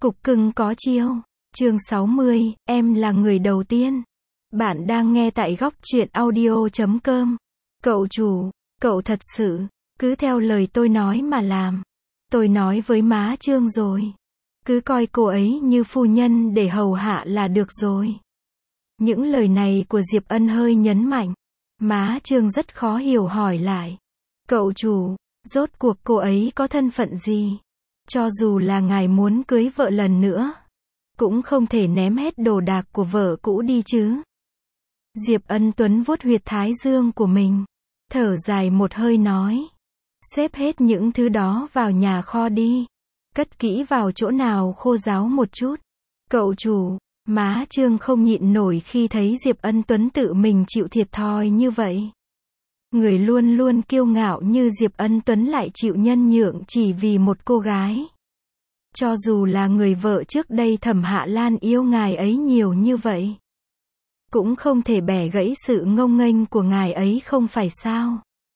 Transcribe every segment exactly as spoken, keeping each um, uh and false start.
Cục cưng có chiêu. Chương sáu mươi, em là người đầu tiên. Bạn đang nghe tại góc truyện audio chấm com. Cậu chủ, cậu thật sự, cứ theo lời tôi nói mà làm. Tôi nói với má Trương rồi. Cứ coi cô ấy như phu nhân để hầu hạ là được rồi. Những lời này của Diệp Ân hơi nhấn mạnh. Má Trương rất khó hiểu hỏi lại. Cậu chủ, rốt cuộc cô ấy có thân phận gì? Cho dù là ngài muốn cưới vợ lần nữa, cũng không thể ném hết đồ đạc của vợ cũ đi chứ. Diệp Ân Tuấn vuốt huyệt thái dương của mình, thở dài một hơi nói. Xếp hết những thứ đó vào nhà kho đi. Cất kỹ vào chỗ nào khô ráo một chút. Cậu chủ, má Trương không nhịn nổi khi thấy Diệp Ân Tuấn tự mình chịu thiệt thòi như vậy. Người luôn luôn kiêu ngạo như Diệp Ân Tuấn lại chịu nhân nhượng chỉ vì một cô gái. Cho dù là người vợ trước đây Thẩm Hạ Lan yêu ngài ấy nhiều như vậy, cũng không thể bẻ gãy sự ngông nghênh của ngài ấy không phải sao.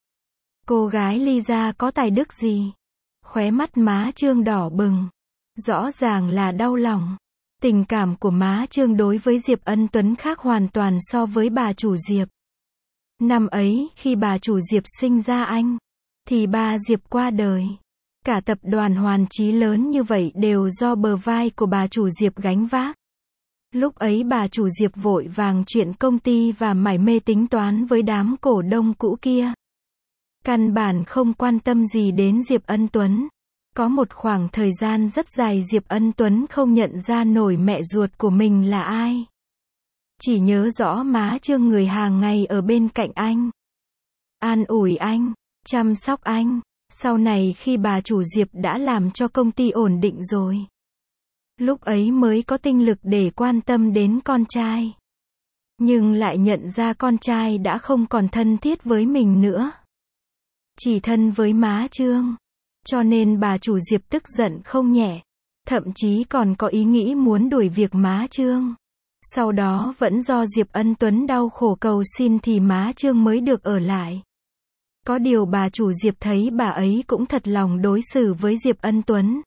Cô gái Ly gia có tài đức gì? Khóe mắt má Trương đỏ bừng. Rõ ràng là đau lòng. Tình cảm của má Trương đối với Diệp Ân Tuấn khác hoàn toàn so với bà chủ Diệp. Năm ấy, khi bà chủ Diệp sinh ra anh, thì bà Diệp qua đời. Cả tập đoàn Hoàn Chí lớn như vậy đều do bờ vai của bà chủ Diệp gánh vác. Lúc ấy bà chủ Diệp vội vàng chuyển công ty và mải mê tính toán với đám cổ đông cũ kia. Căn bản không quan tâm gì đến Diệp Ân Tuấn. Có một khoảng thời gian rất dài Diệp Ân Tuấn không nhận ra nổi mẹ ruột của mình là ai. Chỉ nhớ rõ má Trương người hàng ngày ở bên cạnh anh. An ủi anh, chăm sóc anh. Sau này khi bà chủ Diệp đã làm cho công ty ổn định rồi, lúc ấy mới có tinh lực để quan tâm đến con trai. Nhưng lại nhận ra con trai đã không còn thân thiết với mình nữa. Chỉ thân với má Trương. Cho nên bà chủ Diệp tức giận không nhẹ. Thậm chí còn có ý nghĩ muốn đuổi việc má Trương. Sau đó vẫn do Diệp Ân Tuấn đau khổ cầu xin thì má Trương mới được ở lại. Có điều bà chủ Diệp thấy bà ấy cũng thật lòng đối xử với Diệp Ân Tuấn,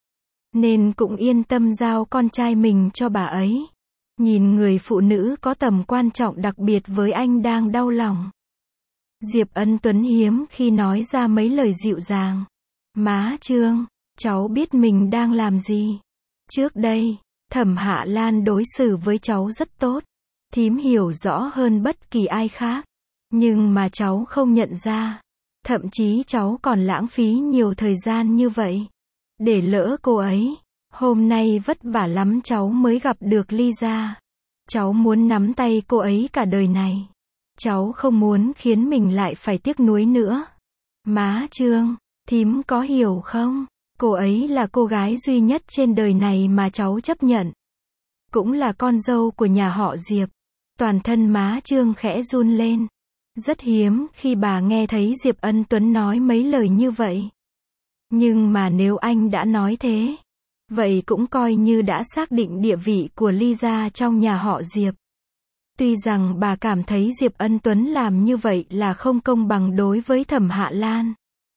nên cũng yên tâm giao con trai mình cho bà ấy. Nhìn người phụ nữ có tầm quan trọng đặc biệt với anh đang đau lòng, Diệp Ân Tuấn hiếm khi nói ra mấy lời dịu dàng. Má Trương, cháu biết mình đang làm gì. Trước đây, Thẩm Hạ Lan đối xử với cháu rất tốt. Thím hiểu rõ hơn bất kỳ ai khác. Nhưng mà cháu không nhận ra. Thậm chí cháu còn lãng phí nhiều thời gian như vậy. Để lỡ cô ấy. Hôm nay vất vả lắm cháu mới gặp được Ly gia. Cháu muốn nắm tay cô ấy cả đời này. Cháu không muốn khiến mình lại phải tiếc nuối nữa. Má Trương, thím có hiểu không? Cô ấy là cô gái duy nhất trên đời này mà cháu chấp nhận. Cũng là con dâu của nhà họ Diệp. Toàn thân má Trương khẽ run lên. Rất hiếm khi bà nghe thấy Diệp Ân Tuấn nói mấy lời như vậy. Nhưng mà nếu anh đã nói thế, vậy cũng coi như đã xác định địa vị của Ly gia trong nhà họ Diệp. Tuy rằng bà cảm thấy Diệp Ân Tuấn làm như vậy là không công bằng đối với Thẩm Hạ Lan.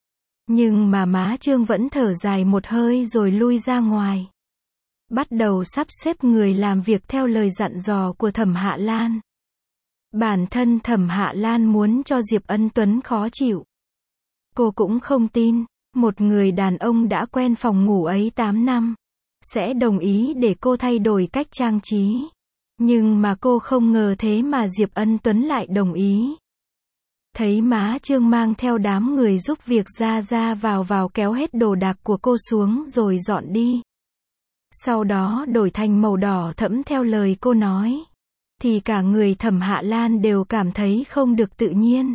Nhưng mà má Trương vẫn thở dài một hơi rồi lui ra ngoài. Bắt đầu sắp xếp người làm việc theo lời dặn dò của Thẩm Hạ Lan. Bản thân Thẩm Hạ Lan muốn cho Diệp Ân Tuấn khó chịu. Cô cũng không tin, một người đàn ông đã quen phòng ngủ ấy tám năm, sẽ đồng ý để cô thay đổi cách trang trí. Nhưng mà cô không ngờ thế mà Diệp Ân Tuấn lại đồng ý. Thấy má Trương mang theo đám người giúp việc ra ra vào vào kéo hết đồ đạc của cô xuống rồi dọn đi. Sau đó đổi thành màu đỏ thẫm theo lời cô nói. Thì cả người Thẩm Hạ Lan đều cảm thấy không được tự nhiên.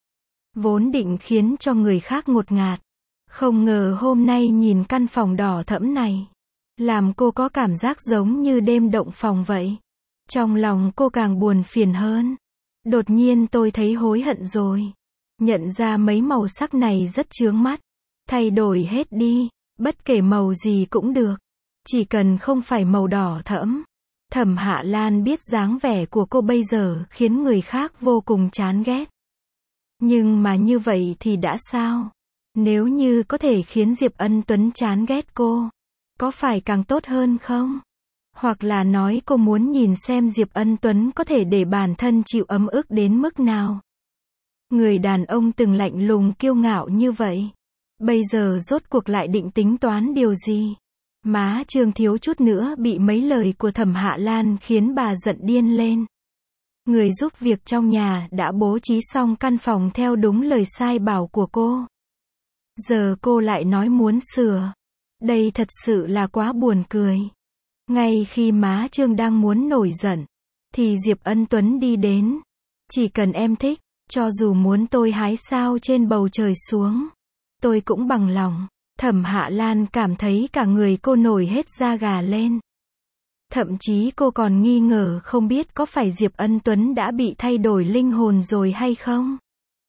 Vốn định khiến cho người khác ngột ngạt. Không ngờ hôm nay nhìn căn phòng đỏ thẫm này, làm cô có cảm giác giống như đêm động phòng vậy. Trong lòng cô càng buồn phiền hơn. Đột nhiên tôi thấy hối hận rồi. Nhận ra mấy màu sắc này rất chướng mắt. Thay đổi hết đi, bất kể màu gì cũng được. Chỉ cần không phải màu đỏ thẫm. Thẩm Hạ Lan biết dáng vẻ của cô bây giờ khiến người khác vô cùng chán ghét. Nhưng mà như vậy thì đã sao? Nếu như có thể khiến Diệp Ân Tuấn chán ghét cô, có phải càng tốt hơn không? Hoặc là nói cô muốn nhìn xem Diệp Ân Tuấn có thể để bản thân chịu ấm ức đến mức nào. Người đàn ông từng lạnh lùng kiêu ngạo như vậy, bây giờ rốt cuộc lại định tính toán điều gì? Má Trương thiếu chút nữa bị mấy lời của Thẩm Hạ Lan khiến bà giận điên lên. Người giúp việc trong nhà đã bố trí xong căn phòng theo đúng lời sai bảo của cô. Giờ cô lại nói muốn sửa. Đây thật sự là quá buồn cười. Ngay khi má Trương đang muốn nổi giận, thì Diệp Ân Tuấn đi đến. Chỉ cần em thích, cho dù muốn tôi hái sao trên bầu trời xuống, tôi cũng bằng lòng. Thẩm Hạ Lan cảm thấy cả người cô nổi hết da gà lên. Thậm chí cô còn nghi ngờ không biết có phải Diệp Ân Tuấn đã bị thay đổi linh hồn rồi hay không.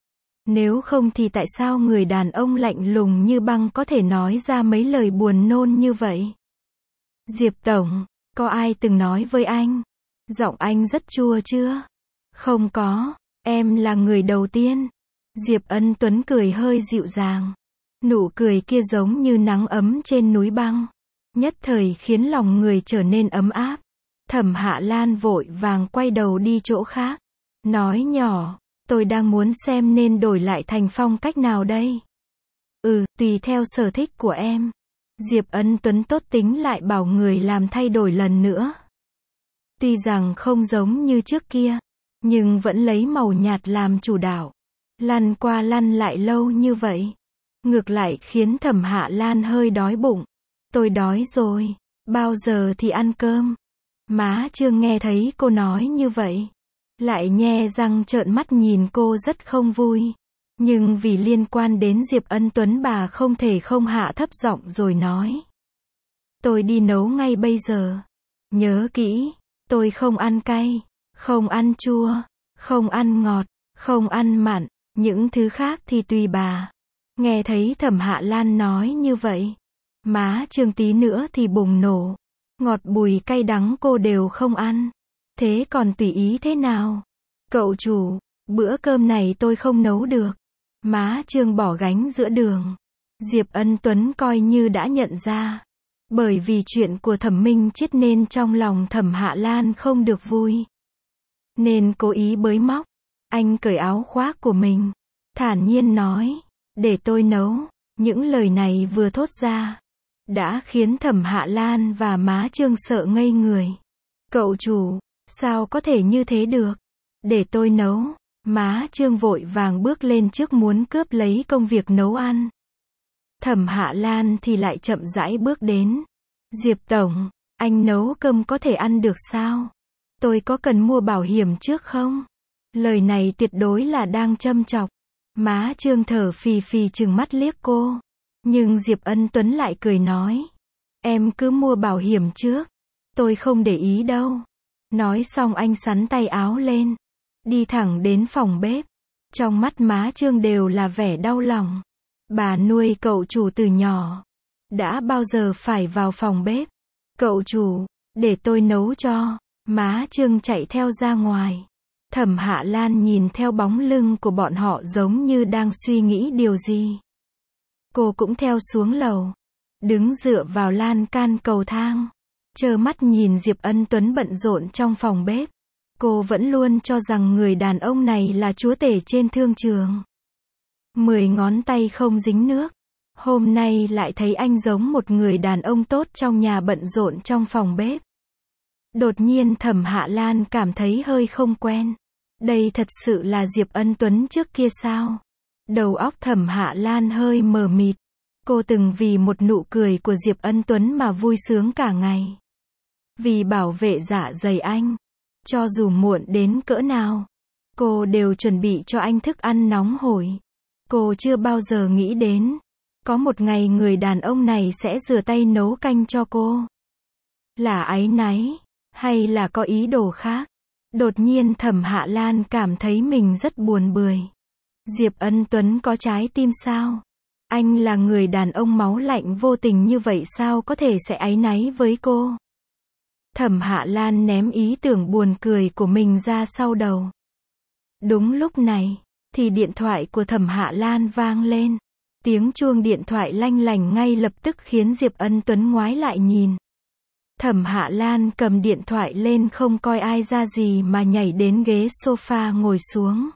Nếu không thì tại sao người đàn ông lạnh lùng như băng có thể nói ra mấy lời buồn nôn như vậy? Diệp Tổng, có ai từng nói với anh? Giọng anh rất chua chưa? Không có, em là người đầu tiên. Diệp Ân Tuấn cười hơi dịu dàng. Nụ cười kia giống như nắng ấm trên núi băng. Nhất thời khiến lòng người trở nên ấm áp. Thẩm Hạ Lan vội vàng quay đầu đi chỗ khác. Nói nhỏ, tôi đang muốn xem nên đổi lại thành phong cách nào đây? Ừ, tùy theo sở thích của em. Diệp Ân Tuấn tốt tính lại bảo người làm thay đổi lần nữa. Tuy rằng không giống như trước kia, nhưng vẫn lấy màu nhạt làm chủ đạo. Lăn qua lăn lại lâu như vậy, ngược lại khiến Thẩm Hạ Lan hơi đói bụng. Tôi đói rồi, bao giờ thì ăn cơm? Má Trương nghe thấy cô nói như vậy, lại nhe răng trợn mắt nhìn cô rất không vui. Nhưng vì liên quan đến Diệp Ân Tuấn bà không thể không hạ thấp giọng rồi nói. Tôi đi nấu ngay bây giờ. Nhớ kỹ, tôi không ăn cay, không ăn chua, không ăn ngọt, không ăn mặn, những thứ khác thì tùy bà. Nghe thấy Thẩm Hạ Lan nói như vậy, má Trương tí nữa thì bùng nổ. Ngọt bùi cay đắng cô đều không ăn. Thế còn tùy ý thế nào? Cậu chủ, bữa cơm này tôi không nấu được. Má Trương bỏ gánh giữa đường. Diệp Ân Tuấn coi như đã nhận ra. Bởi vì chuyện của Thẩm Minh Chiết nên trong lòng Thẩm Hạ Lan không được vui. Nên cố ý bới móc. Anh cởi áo khoác của mình. Thản nhiên nói. Để tôi nấu. Những lời này vừa thốt ra, đã khiến Thẩm Hạ Lan và má Trương sợ ngây người. Cậu chủ, sao có thể như thế được? Để tôi nấu. Má Trương vội vàng bước lên trước muốn cướp lấy công việc nấu ăn. Thẩm Hạ Lan thì lại chậm rãi bước đến. Diệp Tổng, anh nấu cơm có thể ăn được sao? Tôi có cần mua bảo hiểm trước không? Lời này tuyệt đối là đang châm chọc. Má Trương thở phì phì trừng mắt liếc cô. Nhưng Diệp Ân Tuấn lại cười nói. Em cứ mua bảo hiểm trước. Tôi không để ý đâu. Nói xong anh xắn tay áo lên. Đi thẳng đến phòng bếp. Trong mắt má Trương đều là vẻ đau lòng. Bà nuôi cậu chủ từ nhỏ. Đã bao giờ phải vào phòng bếp? Cậu chủ, để tôi nấu cho. Má Trương chạy theo ra ngoài. Thẩm Hạ Lan nhìn theo bóng lưng của bọn họ giống như đang suy nghĩ điều gì. Cô cũng theo xuống lầu. Đứng dựa vào lan can cầu thang. Trơ mắt nhìn Diệp Ân Tuấn bận rộn trong phòng bếp. Cô vẫn luôn cho rằng người đàn ông này là chúa tể trên thương trường. Mười ngón tay không dính nước. Hôm nay lại thấy anh giống một người đàn ông tốt trong nhà bận rộn trong phòng bếp. Đột nhiên Thẩm Hạ Lan cảm thấy hơi không quen. Đây thật sự là Diệp Ân Tuấn trước kia sao? Đầu óc Thẩm Hạ Lan hơi mờ mịt. Cô từng vì một nụ cười của Diệp Ân Tuấn mà vui sướng cả ngày. Vì bảo vệ dạ dày anh. Cho dù muộn đến cỡ nào, cô đều chuẩn bị cho anh thức ăn nóng hổi. Cô chưa bao giờ nghĩ đến, có một ngày người đàn ông này sẽ rửa tay nấu canh cho cô. Là áy náy, hay là có ý đồ khác? Đột nhiên Thẩm Hạ Lan cảm thấy mình rất buồn bười. Diệp Ân Tuấn có trái tim sao? Anh là người đàn ông máu lạnh vô tình như vậy sao có thể sẽ áy náy với cô? Thẩm Hạ Lan ném ý tưởng buồn cười của mình ra sau đầu. Đúng lúc này, thì điện thoại của Thẩm Hạ Lan vang lên. Tiếng chuông điện thoại lanh lành ngay lập tức khiến Diệp Ân Tuấn ngoái lại nhìn. Thẩm Hạ Lan cầm điện thoại lên không coi ai ra gì mà nhảy đến ghế sofa ngồi xuống.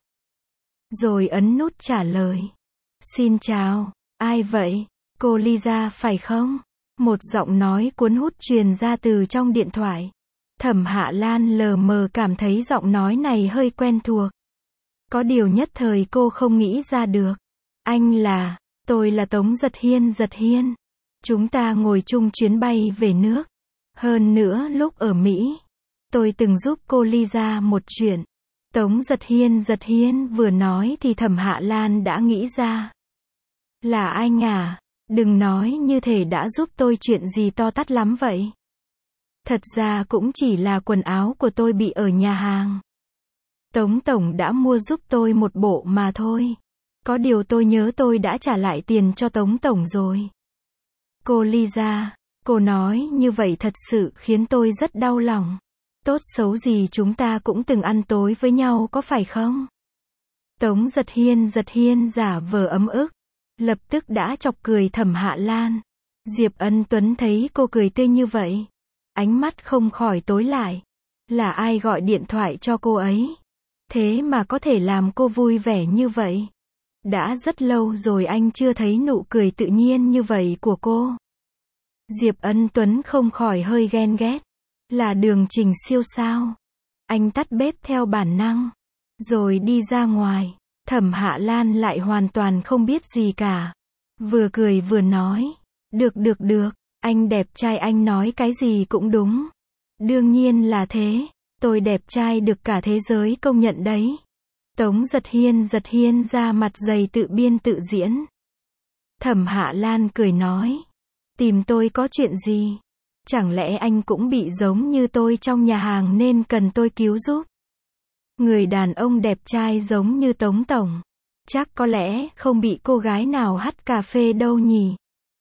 Rồi ấn nút trả lời. Xin chào, ai vậy? Cô Lisa phải không? Một giọng nói cuốn hút truyền ra từ trong điện thoại. Thẩm Hạ Lan lờ mờ cảm thấy giọng nói này hơi quen thuộc. Có điều nhất thời cô không nghĩ ra được. Anh là, tôi là Tống Giật Hiên. Giật Hiên. Chúng ta ngồi chung chuyến bay về nước. Hơn nữa lúc ở Mỹ, tôi từng giúp cô Lisa một chuyện. Tống Giật Hiên. Giật Hiên vừa nói thì Thẩm Hạ Lan đã nghĩ ra. Là anh à? Đừng nói như thể đã giúp tôi chuyện gì to tát lắm vậy. Thật ra cũng chỉ là quần áo của tôi bị ở nhà hàng. Tống Tổng đã mua giúp tôi một bộ mà thôi. Có điều tôi nhớ tôi đã trả lại tiền cho Tống Tổng rồi. Cô Lisa, cô nói như vậy thật sự khiến tôi rất đau lòng. Tốt xấu gì chúng ta cũng từng ăn tối với nhau có phải không? Tống Giật Hiên. Giật Hiên giả vờ ấm ức. Lập tức đã chọc cười Thẩm Hạ Lan. Diệp Ân Tuấn thấy cô cười tươi như vậy. Ánh mắt không khỏi tối lại. Là ai gọi điện thoại cho cô ấy? Thế mà có thể làm cô vui vẻ như vậy. Đã rất lâu rồi anh chưa thấy nụ cười tự nhiên như vậy của cô. Diệp Ân Tuấn không khỏi hơi ghen ghét. Là Đường Trình Siêu sao? Anh tắt bếp theo bản năng. Rồi đi ra ngoài. Thẩm Hạ Lan lại hoàn toàn không biết gì cả. Vừa cười vừa nói. Được được được, anh đẹp trai, anh nói cái gì cũng đúng. Đương nhiên là thế. Tôi đẹp trai được cả thế giới công nhận đấy. Tống Giật Hiên. Giật Hiên ra mặt dày tự biên tự diễn. Thẩm Hạ Lan cười nói. Tìm tôi có chuyện gì? Chẳng lẽ anh cũng bị giống như tôi trong nhà hàng nên cần tôi cứu giúp? Người đàn ông đẹp trai giống như Tống Tổng, chắc có lẽ không bị cô gái nào hắt cà phê đâu nhỉ?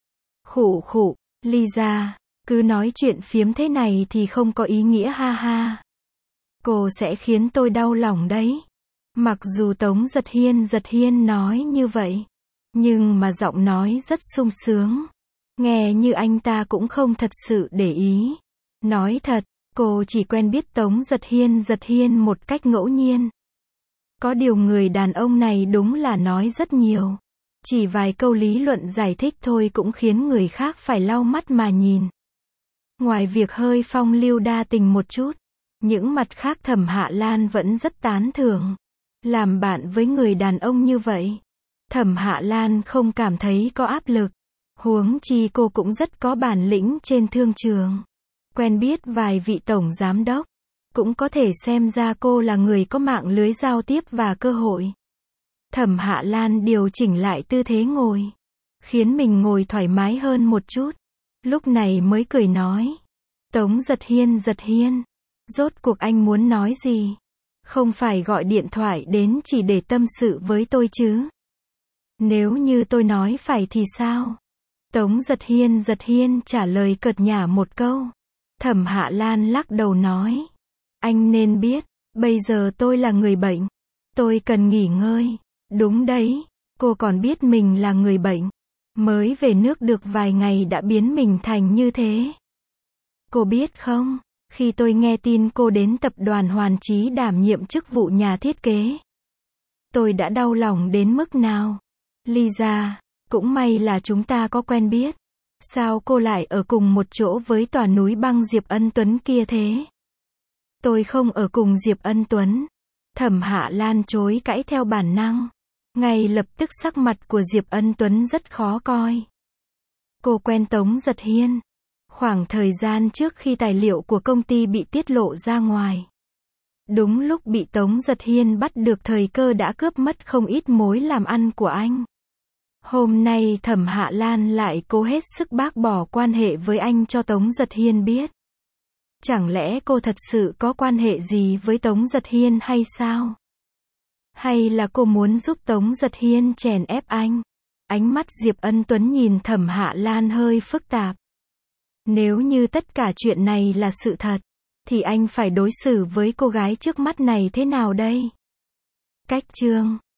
Khụ khụ, Lisa, cứ nói chuyện phiếm thế này thì không có ý nghĩa ha ha. Cô sẽ khiến tôi đau lòng đấy. Mặc dù Tống Giật Hiên. Giật Hiên nói như vậy, nhưng mà giọng nói rất sung sướng. Nghe như anh ta cũng không thật sự để ý. Nói thật, cô chỉ quen biết Tống Giật Hiên. Giật Hiên một cách ngẫu nhiên. Có điều người đàn ông này đúng là nói rất nhiều. Chỉ vài câu lý luận giải thích thôi cũng khiến người khác phải lau mắt mà nhìn. Ngoài việc hơi phong lưu đa tình một chút, những mặt khác Thẩm Hạ Lan vẫn rất tán thưởng. Làm bạn với người đàn ông như vậy, Thẩm Hạ Lan không cảm thấy có áp lực. Huống chi cô cũng rất có bản lĩnh trên thương trường. Quen biết vài vị tổng giám đốc. Cũng có thể xem ra cô là người có mạng lưới giao tiếp và cơ hội. Thẩm Hạ Lan điều chỉnh lại tư thế ngồi. Khiến mình ngồi thoải mái hơn một chút. Lúc này mới cười nói. Tống Giật Hiên. Giật Hiên. Rốt cuộc anh muốn nói gì? Không phải gọi điện thoại đến chỉ để tâm sự với tôi chứ? Nếu như tôi nói phải thì sao? Tống Giật Hiên. Giật Hiên trả lời cợt nhả một câu. Thẩm Hạ Lan lắc đầu nói. Anh nên biết, bây giờ tôi là người bệnh. Tôi cần nghỉ ngơi. Đúng đấy, cô còn biết mình là người bệnh. Mới về nước được vài ngày đã biến mình thành như thế. Cô biết không, khi tôi nghe tin cô đến tập đoàn Hoàn Chí đảm nhiệm chức vụ nhà thiết kế, tôi đã đau lòng đến mức nào. Lisa, cũng may là chúng ta có quen biết. Sao cô lại ở cùng một chỗ với tòa núi băng Diệp Ân Tuấn kia thế? Tôi không ở cùng Diệp Ân Tuấn. Thẩm Hạ Lan chối cãi theo bản năng. Ngay lập tức sắc mặt của Diệp Ân Tuấn rất khó coi. Cô quen Tống Giật Hiên. Khoảng thời gian trước khi tài liệu của công ty bị tiết lộ ra ngoài. Đúng lúc bị Tống Giật Hiên bắt được thời cơ đã cướp mất không ít mối làm ăn của anh. Hôm nay Thẩm Hạ Lan lại cố hết sức bác bỏ quan hệ với anh cho Tống Giật Hiên biết. Chẳng lẽ cô thật sự có quan hệ gì với Tống Giật Hiên hay sao? Hay là cô muốn giúp Tống Giật Hiên chèn ép anh? Ánh mắt Diệp Ân Tuấn nhìn Thẩm Hạ Lan hơi phức tạp. Nếu như tất cả chuyện này là sự thật, thì anh phải đối xử với cô gái trước mắt này thế nào đây? Cách chương